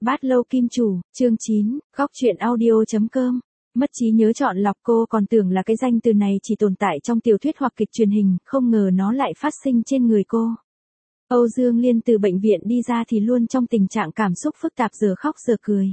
Bát lâu kim chủ, chương 9, góc truyện audio.com. Mất trí nhớ chọn lọc, cô còn tưởng là cái danh từ này chỉ tồn tại trong tiểu thuyết hoặc kịch truyền hình, không ngờ nó lại phát sinh trên người cô. Âu Dương Liên từ bệnh viện đi ra thì luôn trong tình trạng cảm xúc phức tạp, giờ khóc giờ cười.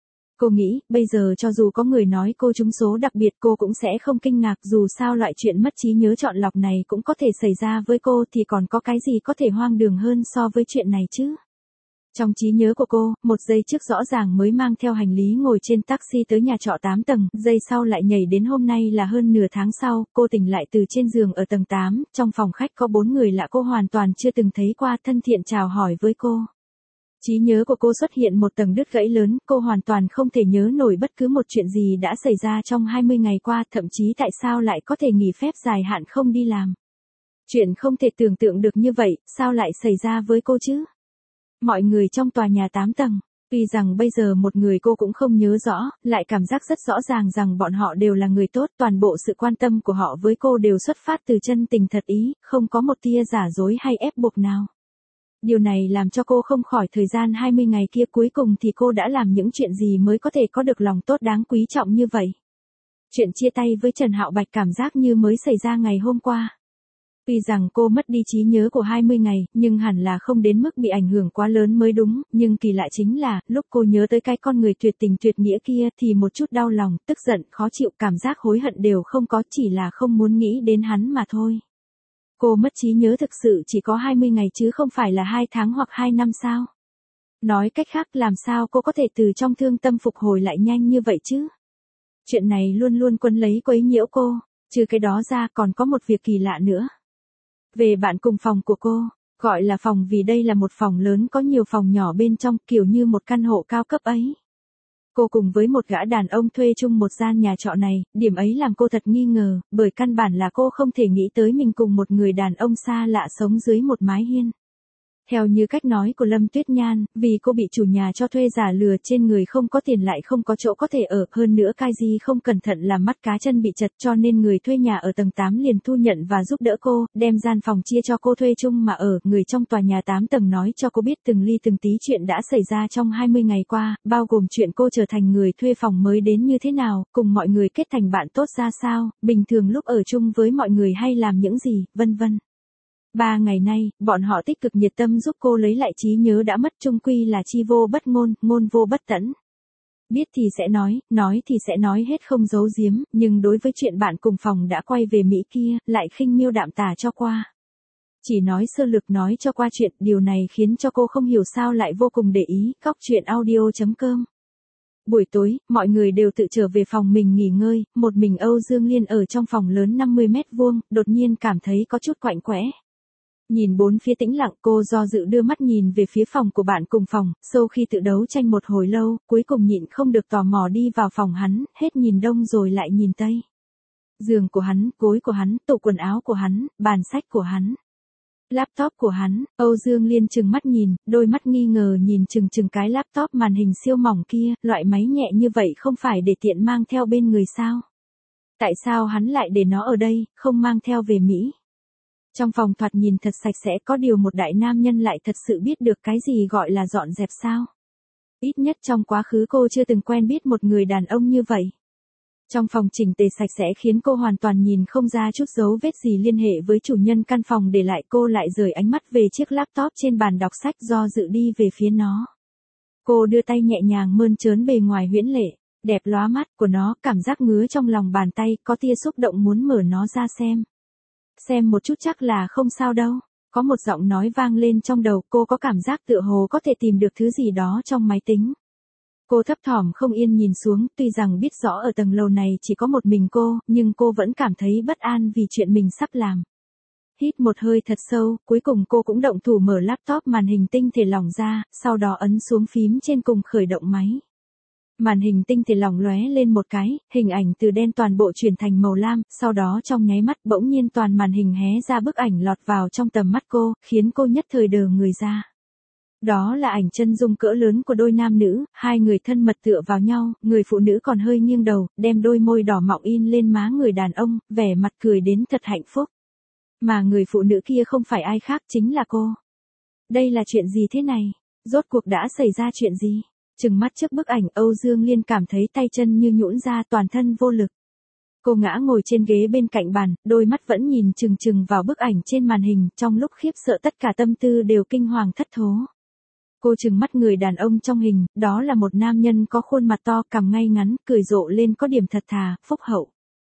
Cô nghĩ, bây giờ cho dù có người nói cô trúng số đặc biệt cô cũng sẽ không kinh ngạc, dù sao loại chuyện mất trí nhớ chọn lọc này cũng có thể xảy ra với cô thì còn có cái gì có thể hoang đường hơn so với chuyện này chứ. Trong trí nhớ của cô, một giây trước rõ ràng mới mang theo hành lý ngồi trên taxi tới nhà trọ 8 tầng, giây sau lại nhảy đến hôm nay là hơn nửa tháng sau, cô tỉnh lại từ trên giường ở tầng 8, trong phòng khách có 4 người lạ cô hoàn toàn chưa từng thấy qua, thân thiện chào hỏi với cô. Trí nhớ của cô xuất hiện một tầng đứt gãy lớn, cô hoàn toàn không thể nhớ nổi bất cứ một chuyện gì đã xảy ra trong 20 ngày qua, thậm chí tại sao lại có thể nghỉ phép dài hạn không đi làm. Chuyện không thể tưởng tượng được như vậy, sao lại xảy ra với cô chứ? Mọi người trong tòa nhà 8 tầng, tuy rằng bây giờ một người cô cũng không nhớ rõ, lại cảm giác rất rõ ràng rằng bọn họ đều là người tốt, toàn bộ sự quan tâm của họ với cô đều xuất phát từ chân tình thật ý, không có một tia giả dối hay ép buộc nào. Điều này làm cho cô không khỏi thời gian 20 ngày kia cuối cùng thì cô đã làm những chuyện gì mới có thể có được lòng tốt đáng quý trọng như vậy. Chuyện chia tay với Trần Hạo Bạch cảm giác như mới xảy ra ngày hôm qua. Tuy rằng cô mất đi trí nhớ của 20 ngày, nhưng hẳn là không đến mức bị ảnh hưởng quá lớn mới đúng, nhưng kỳ lạ chính là, lúc cô nhớ tới cái con người tuyệt tình tuyệt nghĩa kia thì một chút đau lòng, tức giận, khó chịu, cảm giác hối hận đều không có, chỉ là không muốn nghĩ đến hắn mà thôi. Cô mất trí nhớ thực sự chỉ có 20 ngày chứ không phải là 2 tháng hoặc 2 năm sao? Nói cách khác, làm sao cô có thể từ trong thương tâm phục hồi lại nhanh như vậy chứ? Chuyện này luôn luôn quấn lấy quấy nhiễu cô, trừ cái đó ra còn có một việc kỳ lạ nữa. Về bạn cùng phòng của cô, gọi là phòng vì đây là một phòng lớn có nhiều phòng nhỏ bên trong, kiểu như một căn hộ cao cấp ấy. Cô cùng với một gã đàn ông thuê chung một gian nhà trọ này, điểm ấy làm cô thật nghi ngờ, bởi căn bản là cô không thể nghĩ tới mình cùng một người đàn ông xa lạ sống dưới một mái hiên. Theo như cách nói của Lâm Tuyết Nhan, vì cô bị chủ nhà cho thuê giả lừa, trên người không có tiền lại không có chỗ có thể ở, hơn nữa Kaiji không cẩn thận làm mắt cá chân bị chật, cho nên người thuê nhà ở tầng 8 liền thu nhận và giúp đỡ cô, đem gian phòng chia cho cô thuê chung mà ở. Người trong tòa nhà 8 tầng nói cho cô biết từng ly từng tí chuyện đã xảy ra trong 20 ngày qua, bao gồm chuyện cô trở thành người thuê phòng mới đến như thế nào, cùng mọi người kết thành bạn tốt ra sao, bình thường lúc ở chung với mọi người hay làm những gì, vân vân. 3 ngày nay, bọn họ tích cực nhiệt tâm giúp cô lấy lại trí nhớ đã mất, chung quy là chi vô bất ngôn, ngôn vô bất tẫn. Biết thì sẽ nói thì sẽ nói hết không giấu giếm, nhưng đối với chuyện bạn cùng phòng đã quay về Mỹ kia, lại khinh miêu đạm tả cho qua. Chỉ nói sơ lược nói cho qua chuyện, điều này khiến cho cô không hiểu sao lại vô cùng để ý. Góc truyện audio.com. Buổi tối, mọi người đều tự trở về phòng mình nghỉ ngơi, một mình Âu Dương Liên ở trong phòng lớn 50 mét vuông, đột nhiên cảm thấy có chút quạnh quẽ. Nhìn bốn phía tĩnh lặng, cô do dự đưa mắt nhìn về phía phòng của bạn cùng phòng, sau khi tự đấu tranh một hồi lâu, cuối cùng nhịn không được tò mò đi vào phòng hắn, hết nhìn đông rồi lại nhìn tây. Giường của hắn, gối của hắn, tủ quần áo của hắn, bàn sách của hắn, laptop của hắn. Âu Dương Liên trừng mắt nhìn, đôi mắt nghi ngờ nhìn chừng cái laptop màn hình siêu mỏng kia, loại máy nhẹ như vậy không phải để tiện mang theo bên người sao? Tại sao hắn lại để nó ở đây, không mang theo về Mỹ? Trong phòng thoạt nhìn thật sạch sẽ, có điều một đại nam nhân lại thật sự biết được cái gì gọi là dọn dẹp sao? Ít nhất trong quá khứ cô chưa từng quen biết một người đàn ông như vậy. Trong phòng chỉnh tề sạch sẽ khiến cô hoàn toàn nhìn không ra chút dấu vết gì liên hệ với chủ nhân căn phòng để lại, cô lại rời ánh mắt về chiếc laptop trên bàn đọc sách, do dự đi về phía nó. Cô đưa tay nhẹ nhàng mơn trớn bề ngoài huyễn lệ, đẹp lóa mắt của nó, cảm giác ngứa trong lòng bàn tay, có tia xúc động muốn mở nó ra xem. Xem một chút chắc là không sao đâu. Có một giọng nói vang lên trong đầu, cô có cảm giác tựa hồ có thể tìm được thứ gì đó trong máy tính. Cô thấp thỏm không yên nhìn xuống, tuy rằng biết rõ ở tầng lầu này chỉ có một mình cô, nhưng cô vẫn cảm thấy bất an vì chuyện mình sắp làm. Hít một hơi thật sâu, cuối cùng cô cũng động thủ mở laptop màn hình tinh thể lỏng ra, sau đó ấn xuống phím trên cùng khởi động máy. Màn hình tinh thể lỏng lóe lên một cái, hình ảnh từ đen toàn bộ chuyển thành màu lam, sau đó trong nháy mắt bỗng nhiên toàn màn hình hé ra, bức ảnh lọt vào trong tầm mắt cô, khiến cô nhất thời đờ người ra. Đó là ảnh chân dung cỡ lớn của đôi nam nữ, hai người thân mật tựa vào nhau, người phụ nữ còn hơi nghiêng đầu, đem đôi môi đỏ mọng in lên má người đàn ông, vẻ mặt cười đến thật hạnh phúc. Mà người phụ nữ kia không phải ai khác, chính là cô. Đây là chuyện gì thế này? Rốt cuộc đã xảy ra chuyện gì? Chừng mắt trước bức ảnh Âu Dương Liên cảm thấy tay chân như nhũn ra, toàn thân vô lực. Cô ngã ngồi trên ghế bên cạnh bàn, đôi mắt vẫn nhìn chừng chừng vào bức ảnh trên màn hình, trong lúc khiếp sợ tất cả tâm tư đều kinh hoàng thất thố. Cô chừng mắt người đàn ông trong hình, đó là một nam nhân có khuôn mặt to, cằm ngay ngắn, cười rộ lên có điểm thật thà, phúc hậu.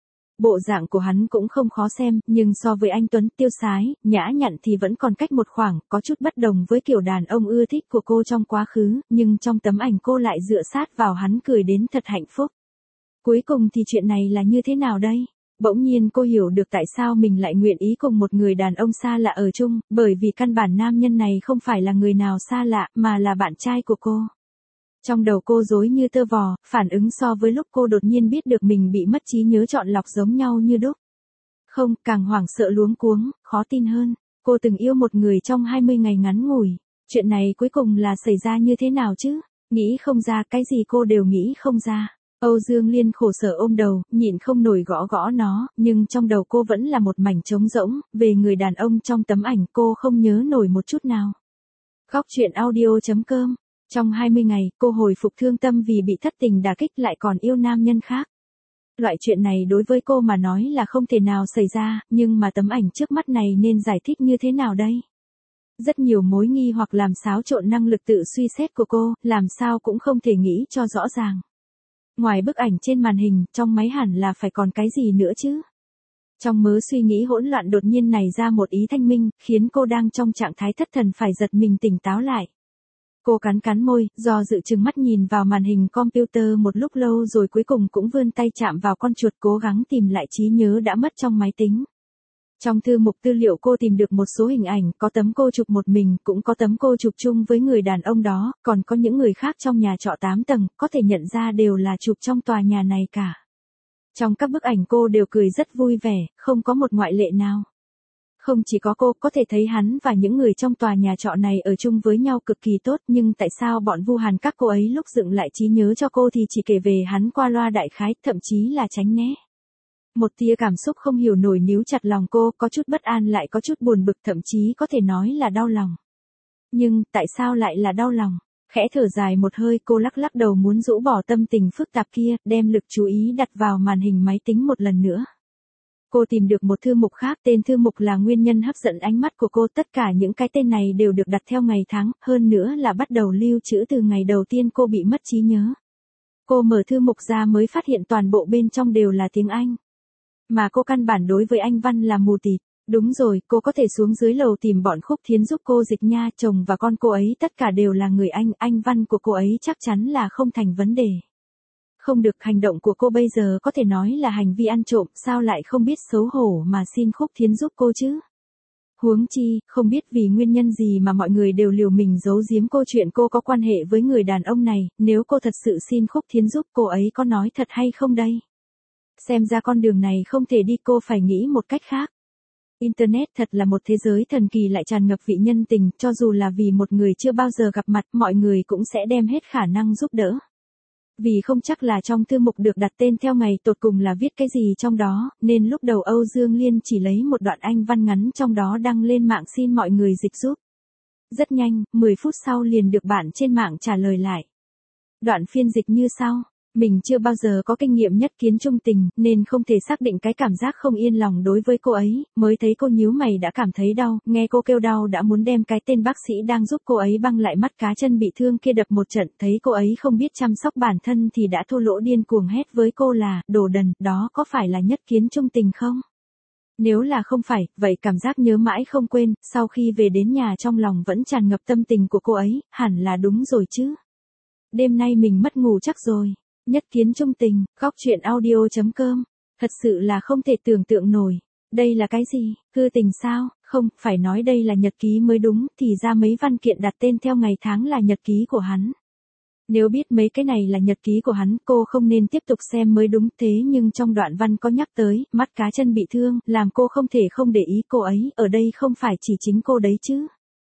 Bộ dạng của hắn cũng không khó xem, nhưng so với anh tuấn, tiêu sái, nhã nhặn thì vẫn còn cách một khoảng, có chút bất đồng với kiểu đàn ông ưa thích của cô trong quá khứ, nhưng trong tấm ảnh cô lại dựa sát vào hắn cười đến thật hạnh phúc. Cuối cùng thì chuyện này là như thế nào đây? Bỗng nhiên cô hiểu được tại sao mình lại nguyện ý cùng một người đàn ông xa lạ ở chung, bởi vì căn bản nam nhân này không phải là người nào xa lạ, mà là bạn trai của cô. Trong đầu cô rối như tơ vò, phản ứng so với lúc cô đột nhiên biết được mình bị mất trí nhớ chọn lọc giống nhau như đúc. Không, càng hoảng sợ luống cuống, khó tin hơn. Cô từng yêu một người trong 20 ngày ngắn ngủi. Chuyện này cuối cùng là xảy ra như thế nào chứ? Nghĩ không ra, cái gì cô đều nghĩ không ra. Âu Dương Liên khổ sở ôm đầu, nhịn không nổi gõ gõ nó, nhưng trong đầu cô vẫn là một mảnh trống rỗng, về người đàn ông trong tấm ảnh cô không nhớ nổi một chút nào. Góc truyện audio.com. Trong 20 ngày, cô hồi phục thương tâm vì bị thất tình đả kích lại còn yêu nam nhân khác. Loại chuyện này đối với cô mà nói là không thể nào xảy ra, nhưng mà tấm ảnh trước mắt này nên giải thích như thế nào đây? Rất nhiều mối nghi hoặc làm xáo trộn năng lực tự suy xét của cô, làm sao cũng không thể nghĩ cho rõ ràng. Ngoài bức ảnh trên màn hình, trong máy hẳn là phải còn cái gì nữa chứ? Trong mớ suy nghĩ hỗn loạn đột nhiên nảy ra một ý thanh minh, khiến cô đang trong trạng thái thất thần phải giật mình tỉnh táo lại. Cô cắn cắn môi, do dự chừng mắt nhìn vào màn hình computer một lúc lâu rồi cuối cùng cũng vươn tay chạm vào con chuột cố gắng tìm lại trí nhớ đã mất trong máy tính. Trong thư mục tư liệu cô tìm được một số hình ảnh, có tấm cô chụp một mình, cũng có tấm cô chụp chung với người đàn ông đó, còn có những người khác trong nhà trọ 8 tầng, có thể nhận ra đều là chụp trong tòa nhà này cả. Trong các bức ảnh cô đều cười rất vui vẻ, không có một ngoại lệ nào. Không chỉ có cô có thể thấy hắn và những người trong tòa nhà trọ này ở chung với nhau cực kỳ tốt, nhưng tại sao bọn Vu Hàn các cô ấy lúc dựng lại trí nhớ cho cô thì chỉ kể về hắn qua loa đại khái, thậm chí là tránh né. Một tia cảm xúc không hiểu nổi níu chặt lòng cô, có chút bất an lại có chút buồn bực, thậm chí có thể nói là đau lòng. Nhưng, tại sao lại là đau lòng? Khẽ thở dài một hơi, cô lắc lắc đầu muốn rũ bỏ tâm tình phức tạp kia, đem lực chú ý đặt vào màn hình máy tính một lần nữa. Cô tìm được một thư mục khác, tên thư mục là nguyên nhân hấp dẫn ánh mắt của cô, tất cả những cái tên này đều được đặt theo ngày tháng, hơn nữa là bắt đầu lưu trữ từ ngày đầu tiên cô bị mất trí nhớ. Cô mở thư mục ra mới phát hiện toàn bộ bên trong đều là tiếng Anh. Mà cô căn bản đối với Anh văn là mù tịt. Đúng rồi, cô có thể xuống dưới lầu tìm bọn Khúc Thiến giúp cô dịch nha, chồng và con cô ấy tất cả đều là người Anh văn của cô ấy chắc chắn là không thành vấn đề. Không được, hành động của cô bây giờ có thể nói là hành vi ăn trộm, sao lại không biết xấu hổ mà xin Khúc Thiến giúp cô chứ? Huống chi, không biết vì nguyên nhân gì mà mọi người đều liều mình giấu giếm cô chuyện cô có quan hệ với người đàn ông này, nếu cô thật sự xin Khúc Thiến giúp cô ấy có nói thật hay không đây? Xem ra con đường này không thể đi, cô phải nghĩ một cách khác. Internet thật là một thế giới thần kỳ lại tràn ngập vị nhân tình, cho dù là vì một người chưa bao giờ gặp mặt, mọi người cũng sẽ đem hết khả năng giúp đỡ. Vì không chắc là trong thư mục được đặt tên theo ngày tột cùng là viết cái gì trong đó, nên lúc đầu Âu Dương Liên chỉ lấy một đoạn Anh văn ngắn trong đó đăng lên mạng xin mọi người dịch giúp. Rất nhanh, 10 phút sau liền được bạn trên mạng trả lời lại. Đoạn phiên dịch như sau. Mình chưa bao giờ có kinh nghiệm nhất kiến trung tình, nên không thể xác định cái cảm giác không yên lòng đối với cô ấy, mới thấy cô nhíu mày đã cảm thấy đau, nghe cô kêu đau đã muốn đem cái tên bác sĩ đang giúp cô ấy băng lại mắt cá chân bị thương kia đập một trận, thấy cô ấy không biết chăm sóc bản thân thì đã thô lỗ điên cuồng hét với cô là, đồ đần, đó có phải là nhất kiến trung tình không? Nếu là không phải, vậy cảm giác nhớ mãi không quên, sau khi về đến nhà trong lòng vẫn tràn ngập tâm tình của cô ấy, hẳn là đúng rồi chứ. Đêm nay mình mất ngủ chắc rồi. Nhất kiến trung tình, góc truyện audio.com. Thật sự là không thể tưởng tượng nổi. Đây là cái gì? Cư tình sao? Không, phải nói đây là nhật ký mới đúng, thì ra mấy văn kiện đặt tên theo ngày tháng là nhật ký của hắn. Nếu biết mấy cái này là nhật ký của hắn, cô không nên tiếp tục xem mới đúng, thế nhưng trong đoạn văn có nhắc tới, mắt cá chân bị thương, làm cô không thể không để ý cô ấy, ở đây không phải chỉ chính cô đấy chứ.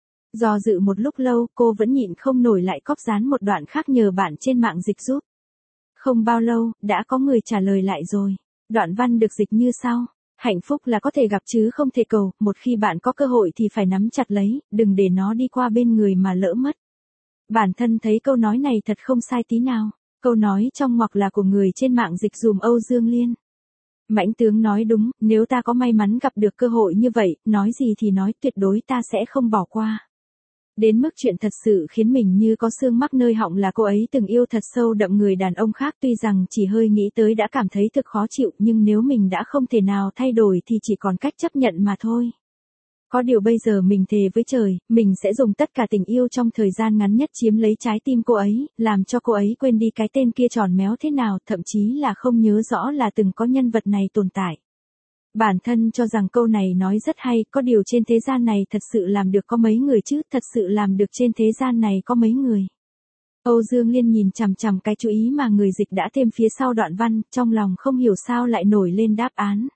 Do dự một lúc lâu, cô vẫn nhịn không nổi lại cóp dán một đoạn khác nhờ bạn trên mạng dịch giúp. Không bao lâu, đã có người trả lời lại rồi. Đoạn văn được dịch như sau. Hạnh phúc là có thể gặp chứ không thể cầu, một khi bạn có cơ hội thì phải nắm chặt lấy, đừng để nó đi qua bên người mà lỡ mất. Bản thân thấy câu nói này thật không sai tí nào. Câu nói trong ngoặc là của người trên mạng dịch dùm Âu Dương Liên. Mãnh tướng nói đúng, nếu ta có may mắn gặp được cơ hội như vậy, nói gì thì nói, tuyệt đối ta sẽ không bỏ qua. Đến mức chuyện thật sự khiến mình như có xương mắc nơi họng là cô ấy từng yêu thật sâu đậm người đàn ông khác, tuy rằng chỉ hơi nghĩ tới đã cảm thấy thực khó chịu, nhưng nếu mình đã không thể nào thay đổi thì chỉ còn cách chấp nhận mà thôi. Có điều bây giờ mình thề với trời, mình sẽ dùng tất cả tình yêu trong thời gian ngắn nhất chiếm lấy trái tim cô ấy, làm cho cô ấy quên đi cái tên kia tròn méo thế nào, thậm chí là không nhớ rõ là từng có nhân vật này tồn tại. Bản thân cho rằng câu này nói rất hay, có điều trên thế gian này thật sự làm được có mấy người chứ, thật sự làm được trên thế gian này có mấy người. Âu Dương Liên nhìn chằm chằm cái chú ý mà người dịch đã thêm phía sau đoạn văn, trong lòng không hiểu sao lại nổi lên đáp án.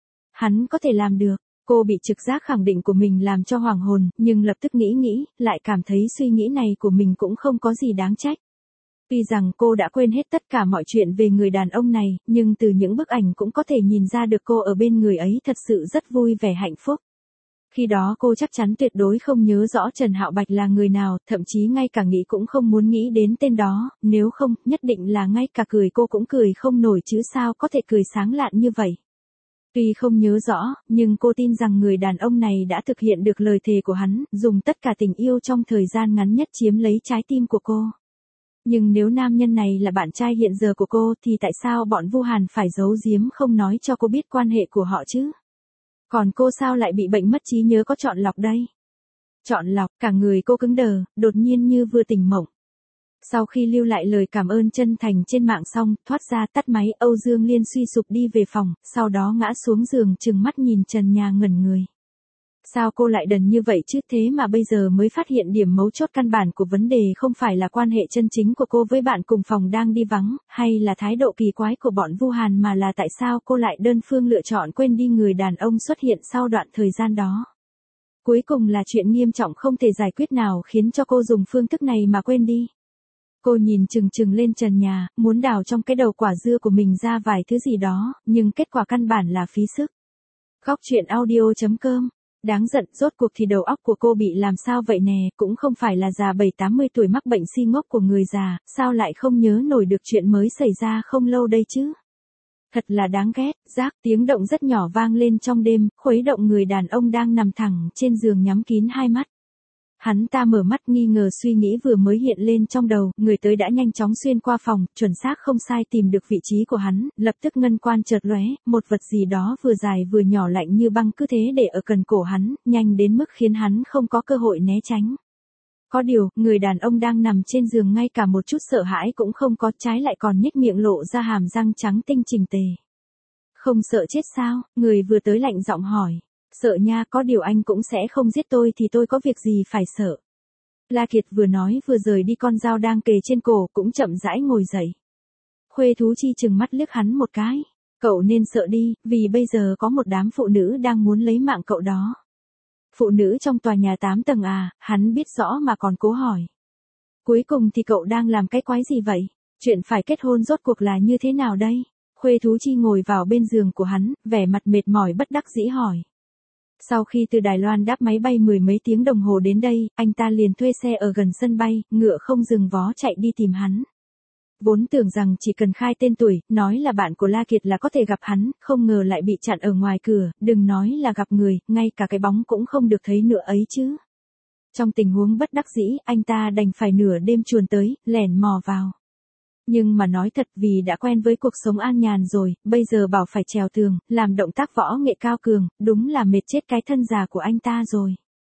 Hắn có thể làm được. Cô bị trực giác khẳng định của mình làm cho hoảng hồn, nhưng lập tức nghĩ, lại cảm thấy suy nghĩ này của mình cũng không có gì đáng trách. Tuy rằng cô đã quên hết tất cả mọi chuyện về người đàn ông này, nhưng từ những bức ảnh cũng có thể nhìn ra được cô ở bên người ấy thật sự rất vui vẻ hạnh phúc. Khi đó cô chắc chắn tuyệt đối không nhớ rõ Trần Hạo Bạch là người nào, thậm chí ngay cả nghĩ cũng không muốn nghĩ đến tên đó, nếu không, nhất định là ngay cả cười cô cũng cười không nổi chứ sao có thể cười sáng lạn như vậy. Tuy không nhớ rõ, nhưng cô tin rằng người đàn ông này đã thực hiện được lời thề của hắn, dùng tất cả tình yêu trong thời gian ngắn nhất chiếm lấy trái tim của cô. Nhưng nếu nam nhân này là bạn trai hiện giờ của cô thì tại sao bọn Vu Hàn phải giấu giếm không nói cho cô biết quan hệ của họ chứ? Còn cô sao lại bị bệnh mất trí nhớ có chọn lọc đây? Chọn lọc, cả người cô cứng đờ, đột nhiên như vừa tỉnh mộng. Sau khi lưu lại lời cảm ơn chân thành trên mạng xong, thoát ra tắt máy, Âu Dương Liên suy sụp đi về phòng, sau đó ngã xuống giường trừng mắt nhìn trần nhà ngẩn người. Sao cô lại đần như vậy chứ, thế mà bây giờ mới phát hiện điểm mấu chốt căn bản của vấn đề không phải là quan hệ chân chính của cô với bạn cùng phòng đang đi vắng, hay là thái độ kỳ quái của bọn Vu Hàn, mà là tại sao cô lại đơn phương lựa chọn quên đi người đàn ông xuất hiện sau đoạn thời gian đó. Cuối cùng là chuyện nghiêm trọng không thể giải quyết nào khiến cho cô dùng phương thức này mà quên đi. Cô nhìn chừng chừng lên trần nhà, muốn đào trong cái đầu quả dưa của mình ra vài thứ gì đó, nhưng kết quả căn bản là phí sức. Góc truyện audio.com. Đáng giận, rốt cuộc thì đầu óc của cô bị làm sao vậy nè, cũng không phải là già 70-80 tuổi mắc bệnh si ngốc của người già, sao lại không nhớ nổi được chuyện mới xảy ra không lâu đây chứ. Thật là đáng ghét, rác, tiếng động rất nhỏ vang lên trong đêm, khuấy động người đàn ông đang nằm thẳng trên giường nhắm kín hai mắt. Hắn ta mở mắt nghi ngờ, suy nghĩ vừa mới hiện lên trong đầu, người tới đã nhanh chóng xuyên qua phòng, chuẩn xác không sai tìm được vị trí của hắn, lập tức ngân quan chợt lóe, một vật gì đó vừa dài vừa nhỏ lạnh như băng cứ thế để ở gần cổ hắn, nhanh đến mức khiến hắn không có cơ hội né tránh. Có điều, người đàn ông đang nằm trên giường ngay cả một chút sợ hãi cũng không có, trái lại còn nhếch miệng lộ ra hàm răng trắng tinh chỉnh tề. Không sợ chết sao? Người vừa tới lạnh giọng hỏi. Sợ nha, có điều anh cũng sẽ không giết tôi thì tôi có việc gì phải sợ. La Kiệt vừa nói vừa rời đi, con dao đang kề trên cổ cũng chậm rãi ngồi dậy. Khuê Thú Chi trừng mắt liếc hắn một cái. Cậu nên sợ đi, vì bây giờ có một đám phụ nữ đang muốn lấy mạng cậu đó. Phụ nữ trong tòa nhà 8 tầng à, hắn biết rõ mà còn cố hỏi. Cuối cùng thì cậu đang làm cái quái gì vậy? Chuyện phải kết hôn rốt cuộc là như thế nào đây? Khuê Thú Chi ngồi vào bên giường của hắn, vẻ mặt mệt mỏi bất đắc dĩ hỏi. Sau khi từ Đài Loan đáp máy bay 10 mấy tiếng đồng hồ đến đây, anh ta liền thuê xe ở gần sân bay, ngựa không dừng vó chạy đi tìm hắn. Vốn tưởng rằng chỉ cần khai tên tuổi, nói là bạn của La Kiệt là có thể gặp hắn, không ngờ lại bị chặn ở ngoài cửa, đừng nói là gặp người, ngay cả cái bóng cũng không được thấy nữa ấy chứ. Trong tình huống bất đắc dĩ, anh ta đành phải nửa đêm chuồn tới, lẻn mò vào. Nhưng mà nói thật, vì đã quen với cuộc sống an nhàn rồi, bây giờ bảo phải trèo tường, làm động tác võ nghệ cao cường, đúng là mệt chết cái thân già của anh ta rồi.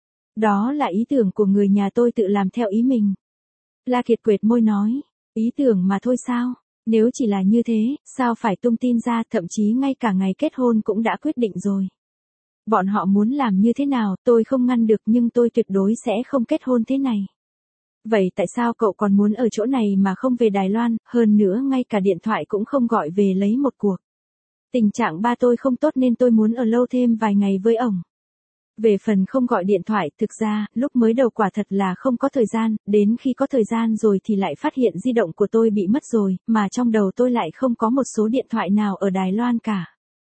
Đó là ý tưởng của người nhà tôi tự làm theo ý mình. La Kiệt quệt môi nói, ý tưởng mà thôi sao, nếu chỉ là như thế, sao phải tung tin ra, thậm chí ngay cả ngày kết hôn cũng đã quyết định rồi. Bọn họ muốn làm như thế nào, tôi không ngăn được, nhưng tôi tuyệt đối sẽ không kết hôn thế này. Vậy tại sao cậu còn muốn ở chỗ này mà không về Đài Loan, hơn nữa ngay cả điện thoại cũng không gọi về lấy một cuộc. Tình trạng ba tôi không tốt nên tôi muốn ở lâu thêm vài ngày với ổng. Về phần không gọi điện thoại, thực ra, lúc mới đầu quả thật là không có thời gian, đến khi có thời gian rồi thì lại phát hiện di động của tôi bị mất rồi, mà trong đầu tôi lại không có một số điện thoại nào ở Đài Loan cả.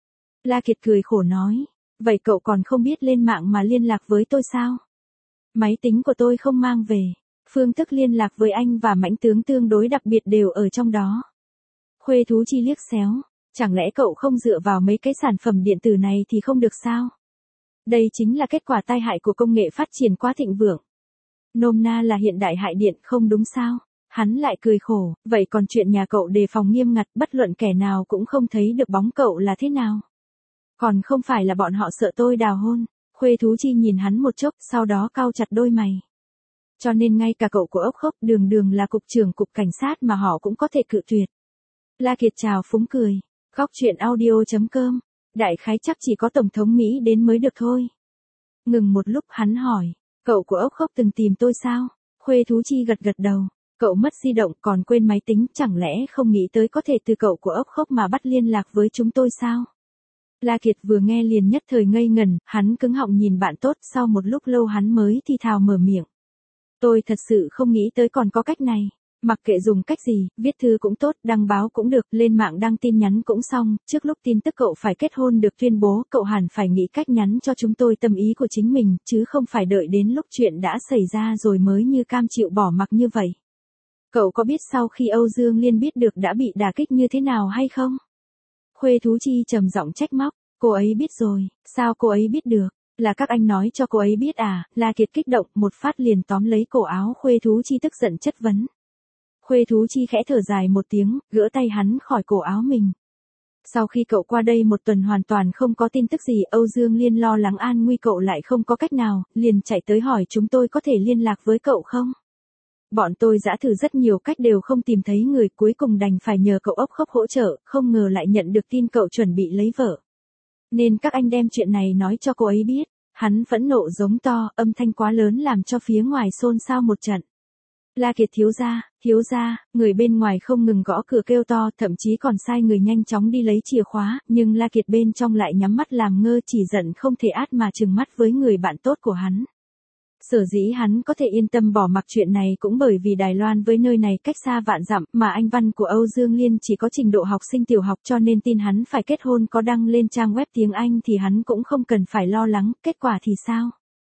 La Kiệt cười khổ nói, vậy cậu còn không biết lên mạng mà liên lạc với tôi sao? Máy tính của tôi không mang về. Phương thức liên lạc với anh và mãnh tướng tương đối đặc biệt đều ở trong đó. Khuê Thú Chi liếc xéo, chẳng lẽ cậu không dựa vào mấy cái sản phẩm điện tử này thì không được sao? Đây chính là kết quả tai hại của công nghệ phát triển quá thịnh vượng. Nôm na là hiện đại hại điện không đúng sao? Hắn lại cười khổ, vậy còn chuyện nhà cậu đề phòng nghiêm ngặt, bất luận kẻ nào cũng không thấy được bóng cậu là thế nào? Còn không phải là bọn họ sợ tôi đào hôn. Khuê Thú Chi nhìn hắn một chốc, sau đó cau chặt đôi mày. Cho nên ngay cả cậu của ốc khốc đường đường là cục trưởng cục cảnh sát mà họ cũng có thể cự tuyệt. La Kiệt chào phúng cười. Góc chuyện audio.com. Đại khái chắc chỉ có Tổng thống Mỹ đến mới được thôi. Ngừng một lúc hắn hỏi. Cậu của ốc khốc từng tìm tôi sao? Khuê Thú Chi gật gật đầu. Cậu mất di động còn quên máy tính, chẳng lẽ không nghĩ tới có thể từ cậu của ốc khốc mà bắt liên lạc với chúng tôi sao? La Kiệt vừa nghe liền nhất thời ngây ngẩn, hắn cứng họng nhìn bạn tốt, sau một lúc lâu hắn mới thì thào mở miệng. Tôi thật sự không nghĩ tới còn có cách này. Mặc kệ dùng cách gì, viết thư cũng tốt, đăng báo cũng được, lên mạng đăng tin nhắn cũng xong, trước lúc tin tức cậu phải kết hôn được tuyên bố, cậu hẳn phải nghĩ cách nhắn cho chúng tôi tâm ý của chính mình, chứ không phải đợi đến lúc chuyện đã xảy ra rồi mới như cam chịu bỏ mặc như vậy. Cậu có biết sau khi Âu Dương Liên biết được đã bị đả kích như thế nào hay không? Khuê Thú Chi trầm giọng trách móc, cô ấy biết rồi, sao cô ấy biết được? Là các anh nói cho cô ấy biết à? La Kiệt kích động, một phát liền tóm lấy cổ áo Khuê Thú Chi tức giận chất vấn. Khuê Thú Chi khẽ thở dài một tiếng, gỡ tay hắn khỏi cổ áo mình. Sau khi cậu qua đây một tuần hoàn toàn không có tin tức gì, Âu Dương Liên lo lắng an nguy cậu lại không có cách nào, liền chạy tới hỏi chúng tôi có thể liên lạc với cậu không? Bọn tôi dã thử rất nhiều cách đều không tìm thấy người, cuối cùng đành phải nhờ cậu ốc khốc hỗ trợ, không ngờ lại nhận được tin cậu chuẩn bị lấy vợ. Nên các anh đem chuyện này nói cho cô ấy biết. Hắn phẫn nộ giống to, âm thanh quá lớn làm cho phía ngoài xôn xao một trận. La Kiệt thiếu gia, người bên ngoài không ngừng gõ cửa kêu to, thậm chí còn sai người nhanh chóng đi lấy chìa khóa, nhưng La Kiệt bên trong lại nhắm mắt làm ngơ, chỉ giận không thể át mà trừng mắt với người bạn tốt của hắn. Sở dĩ hắn có thể yên tâm bỏ mặc chuyện này cũng bởi vì Đài Loan với nơi này cách xa vạn dặm, mà anh văn của Âu Dương Liên chỉ có trình độ học sinh tiểu học, cho nên tin hắn phải kết hôn có đăng lên trang web tiếng Anh thì hắn cũng không cần phải lo lắng, kết quả thì sao?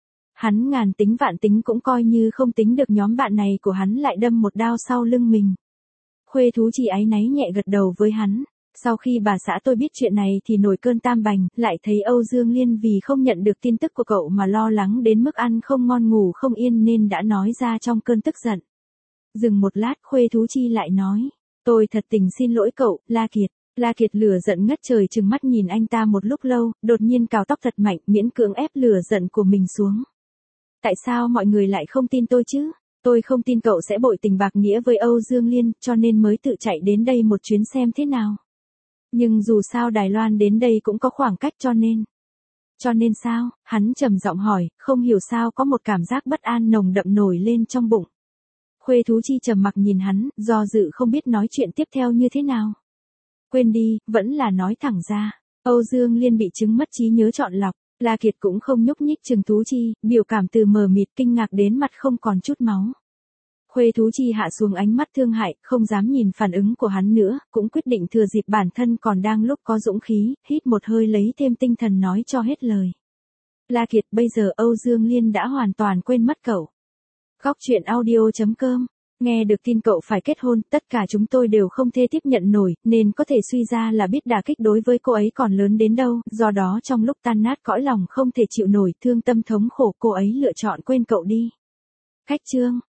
Hắn ngàn tính vạn tính cũng coi như không tính được nhóm bạn này của hắn lại đâm một đao sau lưng mình. Khuê Thú Chi áy náy nhẹ gật đầu với hắn. Sau khi bà xã tôi biết chuyện này thì nổi cơn tam bành, lại thấy Âu Dương Liên vì không nhận được tin tức của cậu mà lo lắng đến mức ăn không ngon ngủ không yên nên đã nói ra trong cơn tức giận. Dừng một lát Khuê Thú Chi lại nói, tôi thật tình xin lỗi cậu, La Kiệt. La Kiệt lửa giận ngất trời trừng mắt nhìn anh ta một lúc lâu, đột nhiên cào tóc thật mạnh, miễn cưỡng ép lửa giận của mình xuống. Tại sao mọi người lại không tin tôi chứ? Tôi không tin cậu sẽ bội tình bạc nghĩa với Âu Dương Liên, cho nên mới tự chạy đến đây một chuyến xem thế nào. Nhưng dù sao Đài Loan đến đây cũng có khoảng cách cho nên. Cho nên sao? Hắn trầm giọng hỏi, không hiểu sao có một cảm giác bất an nồng đậm nổi lên trong bụng. Khuê Thú Chi trầm mặc nhìn hắn, do dự không biết nói chuyện tiếp theo như thế nào. Quên đi, vẫn là nói thẳng ra. Âu Dương Liên bị chứng mất trí nhớ chọn lọc. La Kiệt cũng không nhúc nhích chừng Thú Chi, biểu cảm từ mờ mịt kinh ngạc đến mặt không còn chút máu. Khuê Thú Chi hạ xuống ánh mắt thương hại, không dám nhìn phản ứng của hắn nữa, cũng quyết định thừa dịp bản thân còn đang lúc có dũng khí, hít một hơi lấy thêm tinh thần nói cho hết lời. La Kiệt, bây giờ Âu Dương Liên đã hoàn toàn quên mất cậu. Góc chuyện audio.com. Nghe được tin cậu phải kết hôn, tất cả chúng tôi đều không thể tiếp nhận nổi, nên có thể suy ra là biết đả kích đối với cô ấy còn lớn đến đâu, do đó trong lúc tan nát cõi lòng không thể chịu nổi thương tâm thống khổ cô ấy lựa chọn quên cậu đi. Khách chương.